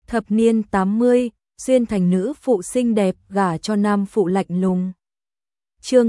Thập niên 80, xuyên thành nữ phụ xinh đẹp gả cho nam phụ lạnh lùng. Chương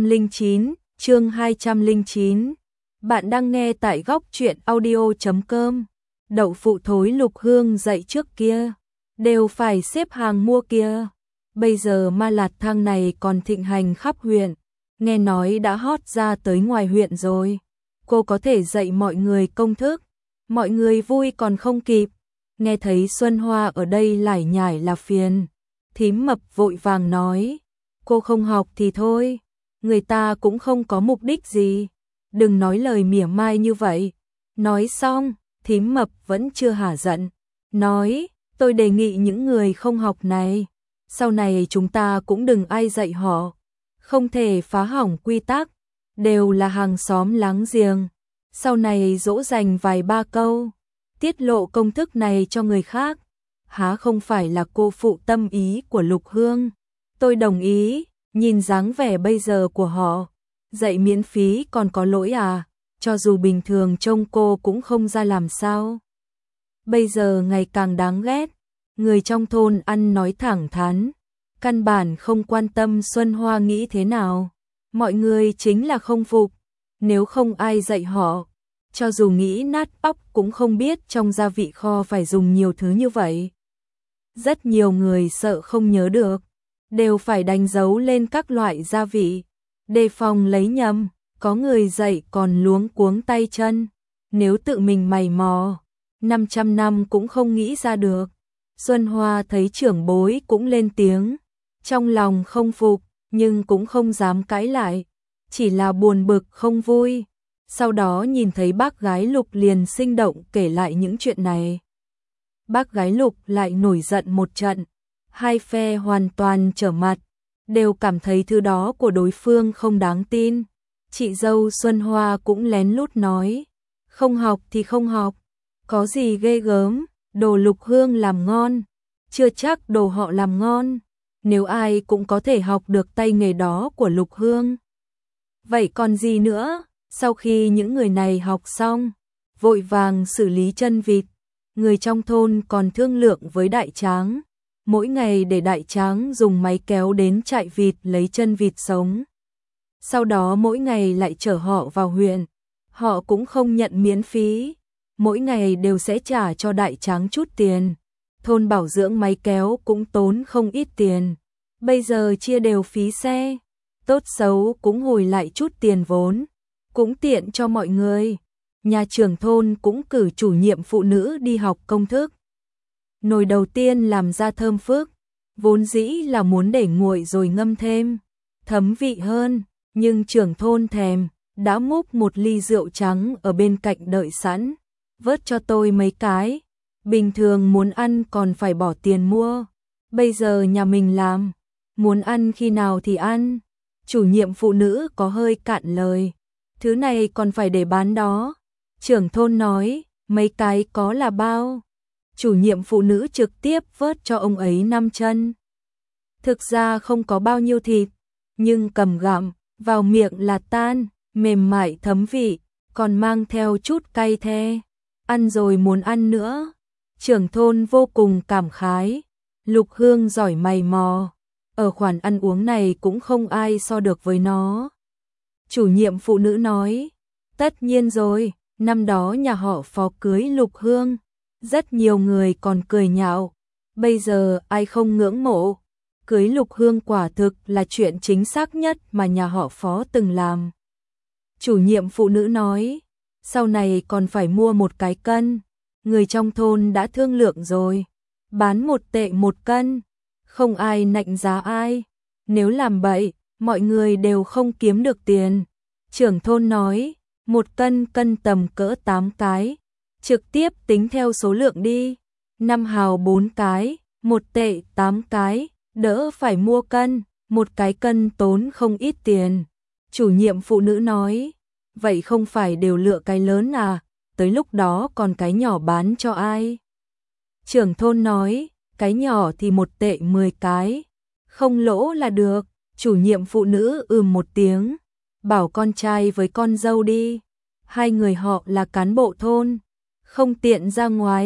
209. Bạn đang nghe tại góc truyện audio.com. Đậu phụ thối Lục Hương dậy trước kia, đều phải xếp hàng mua kia. Bây giờ ma lạt thang này còn thịnh hành khắp huyện, nghe nói đã hot ra tới ngoài huyện rồi. Cô có thể dạy mọi người công thức, mọi người vui còn không kịp. Nghe thấy Xuân Hoa ở đây lải nhải là phiền, thím mập vội vàng nói, cô không học thì thôi, người ta cũng không có mục đích gì, đừng nói lời mỉa mai như vậy. Nói xong, thím mập vẫn chưa hả giận, nói, tôi đề nghị những người không học này, sau này chúng ta cũng đừng ai dạy họ, không thể phá hỏng quy tắc, đều là hàng xóm láng giềng, sau này dỗ dành vài ba câu, tiết lộ công thức này cho người khác, há không phải là cô phụ tâm ý của Lục Hương. Tôi đồng ý, nhìn dáng vẻ bây giờ của họ, dạy miễn phí còn có lỗi à, cho dù bình thường trông cô cũng không ra làm sao. Bây giờ ngày càng đáng ghét, người trong thôn ăn nói thẳng thắn, căn bản không quan tâm Xuân Hoa nghĩ thế nào, mọi người chính là không phục, nếu không ai dạy họ, cho dù nghĩ nát óc cũng không biết trong gia vị kho phải dùng nhiều thứ như vậy. Rất nhiều người sợ không nhớ được, đều phải đánh dấu lên các loại gia vị, đề phòng lấy nhầm, có người dạy còn luống cuống tay chân, nếu tự mình mày mò, 500 năm cũng không nghĩ ra được. Xuân Hoa thấy trưởng bối cũng lên tiếng, trong lòng không phục, nhưng cũng không dám cãi lại, chỉ là buồn bực không vui. Sau đó nhìn thấy bác gái Lục liền sinh động kể lại những chuyện này. Bác gái Lục lại nổi giận một trận, hai phe hoàn toàn trở mặt, đều cảm thấy thứ đó của đối phương không đáng tin. Chị dâu Xuân Hoa cũng lén lút nói, không học thì không học, có gì ghê gớm, đồ Lục Hương làm ngon, chưa chắc đồ họ làm ngon, nếu ai cũng có thể học được tay nghề đó của Lục Hương. Vậy còn gì nữa? Sau khi những người này học xong, vội vàng xử lý chân vịt, người trong thôn còn thương lượng với đại tráng, mỗi ngày để đại tráng dùng máy kéo đến chạy vịt lấy chân vịt sống. Sau đó mỗi ngày lại chở họ vào huyện, họ cũng không nhận miễn phí, mỗi ngày đều sẽ trả cho đại tráng chút tiền. Thôn bảo dưỡng máy kéo cũng tốn không ít tiền, bây giờ chia đều phí xe, tốt xấu cũng hồi lại chút tiền vốn, cũng tiện cho mọi người. Nhà trưởng thôn cũng cử chủ nhiệm phụ nữ đi học công thức. Nồi đầu tiên làm ra thơm phức, vốn dĩ là muốn để nguội rồi ngâm thêm, thấm vị hơn, nhưng trưởng thôn thèm, đã múc một ly rượu trắng ở bên cạnh đợi sẵn, vớt cho tôi mấy cái, bình thường muốn ăn còn phải bỏ tiền mua, bây giờ nhà mình làm, muốn ăn khi nào thì ăn. Chủ nhiệm phụ nữ có hơi cạn lời, thứ này còn phải để bán đó. Trưởng thôn nói, mấy cái có là bao? Chủ nhiệm phụ nữ trực tiếp vớt cho ông ấy 5 chân. Thực ra không có bao nhiêu thịt, nhưng cầm gặm, vào miệng là tan, mềm mại thấm vị, còn mang theo chút cay the. Ăn rồi muốn ăn nữa. Trưởng thôn vô cùng cảm khái, Lục Hương giỏi mày mò, ở khoản ăn uống này cũng không ai so được với nó. Chủ nhiệm phụ nữ nói, tất nhiên rồi, năm đó nhà họ Phó cưới Lục Hương, rất nhiều người còn cười nhạo, bây giờ ai không ngưỡng mộ, cưới Lục Hương quả thực là chuyện chính xác nhất mà nhà họ Phó từng làm. Chủ nhiệm phụ nữ nói, sau này còn phải mua một cái cân, người trong thôn đã thương lượng rồi, bán 1 tệ 1 cân, không ai nạnh giá ai, nếu làm bậy, mọi người đều không kiếm được tiền. Trưởng thôn nói, 1 cân cân tầm cỡ 8 cái, trực tiếp tính theo số lượng đi, 5 hào 4 cái, 1 tệ 8 cái, đỡ phải mua cân, 1 cái cân tốn không ít tiền. Chủ nhiệm phụ nữ nói, vậy không phải đều lựa cái lớn à, tới lúc đó còn cái nhỏ bán cho ai? Trưởng thôn nói, cái nhỏ thì 1 tệ 10 cái, không lỗ là được. Chủ nhiệm phụ nữ một tiếng, bảo con trai với con dâu đi, hai người họ là cán bộ thôn, không tiện ra ngoài,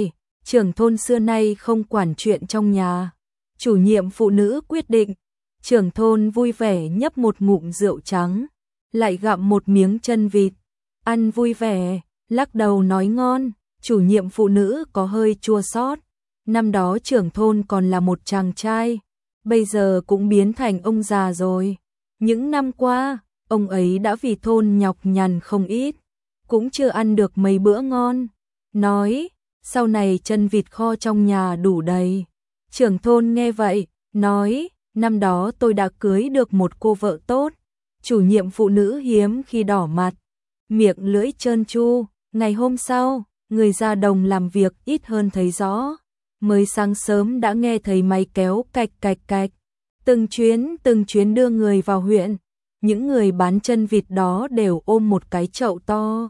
trưởng thôn xưa nay không quản chuyện trong nhà. Chủ nhiệm phụ nữ quyết định, trưởng thôn vui vẻ nhấp một ngụm rượu trắng, lại gặm một miếng chân vịt, ăn vui vẻ, lắc đầu nói ngon. Chủ nhiệm phụ nữ có hơi chua xót. Năm đó trưởng thôn còn là một chàng trai, bây giờ cũng biến thành ông già rồi. Những năm qua, ông ấy đã vì thôn nhọc nhằn không ít, cũng chưa ăn được mấy bữa ngon. Nói, sau này chân vịt kho trong nhà đủ đầy. Trưởng thôn nghe vậy, nói, năm đó tôi đã cưới được một cô vợ tốt. Chủ nhiệm phụ nữ hiếm khi đỏ mặt, miệng lưỡi trơn tru. Ngày hôm sau, người ra đồng làm việc ít hơn thấy rõ. Mới sáng sớm đã nghe thấy máy kéo cạch cạch cạch. Từng chuyến đưa người vào huyện. Những người bán chân vịt đó đều ôm một cái chậu to.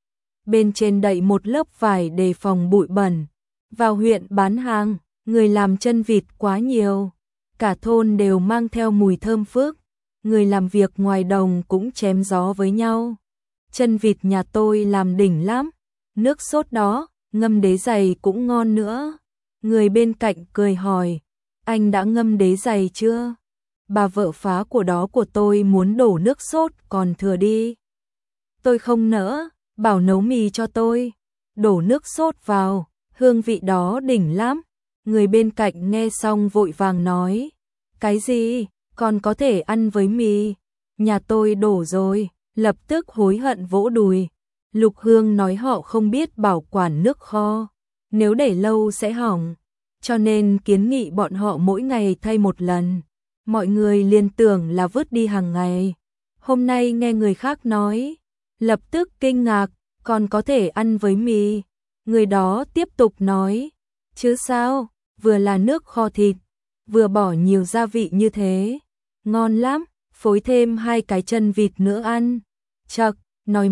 Bên trên đậy một lớp vải đề phòng bụi bẩn. Vào huyện bán hàng, người làm chân vịt quá nhiều. Cả thôn đều mang theo mùi thơm phức. Người làm việc ngoài đồng cũng chém gió với nhau. Chân vịt nhà tôi làm đỉnh lắm. Nước sốt đó, ngâm đế dày cũng ngon nữa. Người bên cạnh cười hỏi, anh đã ngâm đế dày chưa? Bà vợ phá của đó của tôi muốn đổ nước sốt còn thừa đi. Tôi không nỡ, bảo nấu mì cho tôi. Đổ nước sốt vào, hương vị đó đỉnh lắm. Người bên cạnh nghe xong vội vàng nói, cái gì, còn có thể ăn với mì? Nhà tôi đổ rồi, lập tức hối hận vỗ đùi. Lục Hương nói họ không biết bảo quản nước kho, nếu để lâu sẽ hỏng, cho nên kiến nghị bọn họ mỗi ngày thay một lần. Mọi người liền tưởng là vứt đi hàng ngày. Hôm nay nghe người khác nói, lập tức kinh ngạc, còn có thể ăn với mì. Người đó tiếp tục nói, chứ sao, vừa là nước kho thịt, vừa bỏ nhiều gia vị như thế, ngon lắm, phối thêm 2 cái chân vịt nữa ăn. Chậc, nói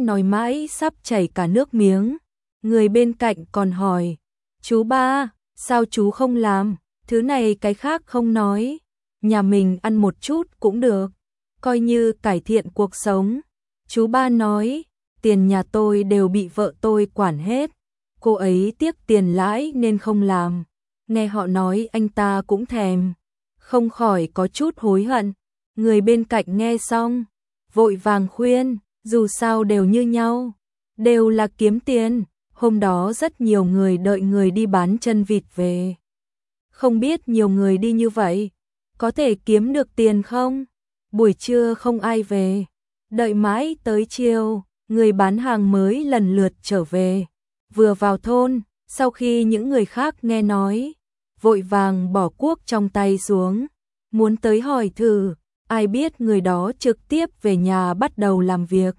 mãi sắp chảy cả nước miếng. Người bên cạnh còn hỏi, chú ba, sao chú không làm, thứ này cái khác không nói, nhà mình ăn một chút cũng được, coi như cải thiện cuộc sống. Chú ba nói, tiền nhà tôi đều bị vợ tôi quản hết, cô ấy tiếc tiền lãi nên không làm. Nghe họ nói anh ta cũng thèm, không khỏi có chút hối hận. Người bên cạnh nghe xong, vội vàng khuyên, dù sao đều như nhau, đều là kiếm tiền. Hôm đó rất nhiều người đợi người đi bán chân vịt về. Không biết nhiều người đi như vậy, có thể kiếm được tiền không? Buổi trưa không ai về, đợi mãi tới chiều, người bán hàng mới lần lượt trở về. Vừa vào thôn, sau khi những người khác nghe nói, vội vàng bỏ cuốc trong tay xuống, muốn tới hỏi thử, ai biết người đó trực tiếp về nhà bắt đầu làm việc.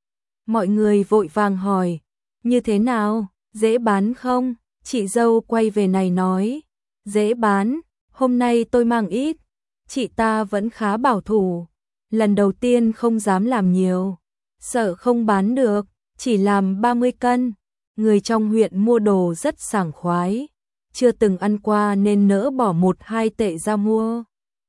Mọi người vội vàng hỏi, như thế nào, dễ bán không? Chị dâu quay về này nói, dễ bán, hôm nay tôi mang ít. Chị ta vẫn khá bảo thủ, lần đầu tiên không dám làm nhiều, sợ không bán được, chỉ làm 30 cân. Người trong huyện mua đồ rất sảng khoái, chưa từng ăn qua nên nỡ bỏ 1-2 tệ ra mua.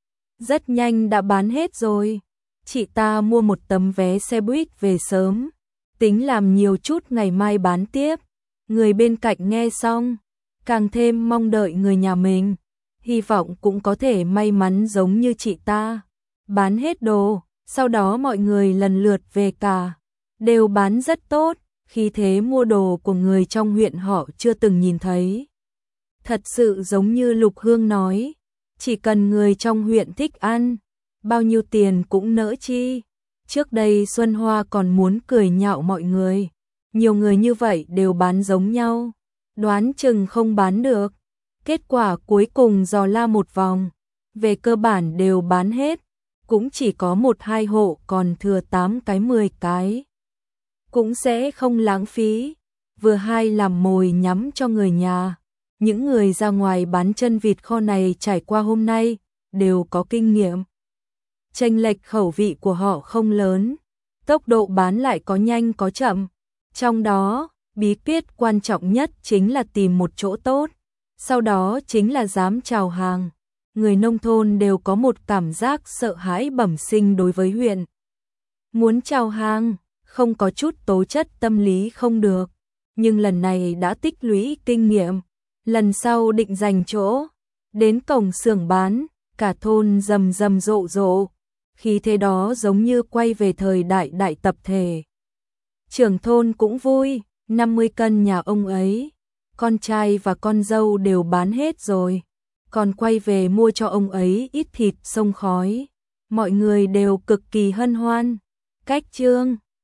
Rất nhanh đã bán hết rồi. Chị ta mua một tấm vé xe buýt về sớm, tính làm nhiều chút ngày mai bán tiếp. Người bên cạnh nghe xong, càng thêm mong đợi người nhà mình, hy vọng cũng có thể may mắn giống như chị ta. Bán hết đồ, sau đó mọi người lần lượt về cả, đều bán rất tốt, khí thế mua đồ của người trong huyện họ chưa từng nhìn thấy. Thật sự giống như Lục Hương nói, chỉ cần người trong huyện thích ăn, bao nhiêu tiền cũng nỡ chi. Trước đây Xuân Hoa còn muốn cười nhạo mọi người, nhiều người như vậy đều bán giống nhau, đoán chừng không bán được. Kết quả cuối cùng dò la một vòng, về cơ bản đều bán hết, cũng chỉ có 1-2 hộ còn thừa 8 cái 10 cái. Cũng sẽ không lãng phí, vừa hay làm mồi nhắm cho người nhà. Những người ra ngoài bán chân vịt kho này trải qua hôm nay, đều có kinh nghiệm. Chênh lệch khẩu vị của họ không lớn, tốc độ bán lại có nhanh có chậm. Trong đó, bí quyết quan trọng nhất chính là tìm một chỗ tốt, sau đó chính là dám chào hàng. Người nông thôn đều có một cảm giác sợ hãi bẩm sinh đối với huyện. Muốn chào hàng, không có chút tố chất tâm lý không được, nhưng lần này đã tích lũy kinh nghiệm, lần sau định dành chỗ. Đến cổng xưởng bán, cả thôn rầm rầm rộ rộ, khí thế đó giống như quay về thời đại đại tập thể. Trưởng thôn cũng vui, 50 cân nhà ông ấy, con trai và con dâu đều bán hết rồi, còn quay về mua cho ông ấy ít thịt xông khói. Mọi người đều cực kỳ hân hoan. Cách chương